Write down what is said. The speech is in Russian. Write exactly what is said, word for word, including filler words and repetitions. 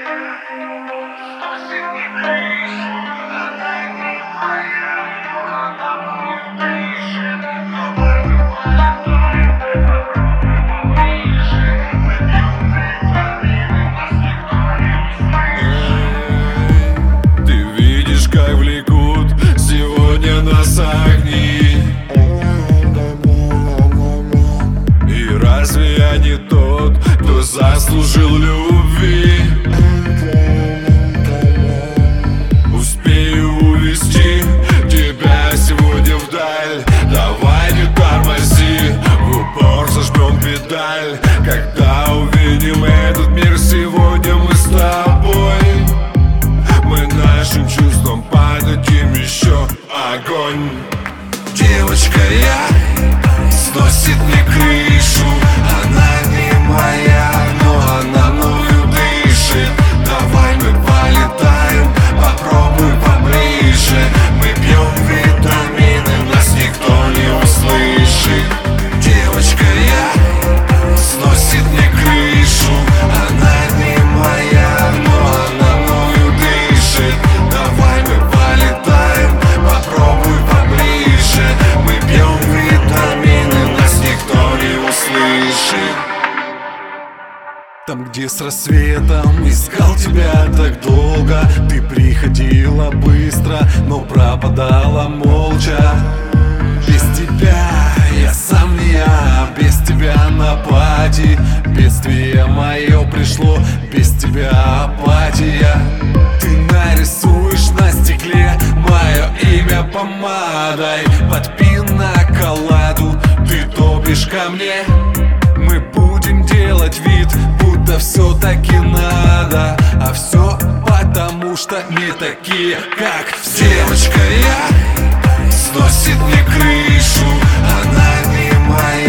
Нас огни. И разве я не тот, кто заслужил любви? Успею увести тебя сегодня вдаль. Давай не тормози, в упор зажмем педаль. Когда увидим этот мир сегодня мы с тобой, мы нашим чувствам подадим еще огонь. Девочка, я сносит мне крышу. Она не моя, но она мною дышит. Давай мы полетаем, попробуй поближе. Мы пьем витамины, нас никто не услышит. Девочка, я сносит мне крышу. Она не моя, но она мною дышит. Давай мы полетаем, попробуй поближе. Мы пьем витамины, нас никто не услышит. Там, где с рассветом искал тебя так долго, ты приходила быстро, но пропадала молча. Без тебя я сам не я, без тебя на пати. Бедствие мое пришло, без тебя апатия. Ты нарисуешь на стекле мое имя помадой под пинаколаду, ты топишь ко мне. Мы будем делать вид, будто все-таки надо, а все потому что не такие, как все. Девочка, я сносит мне крышу. Она не моя,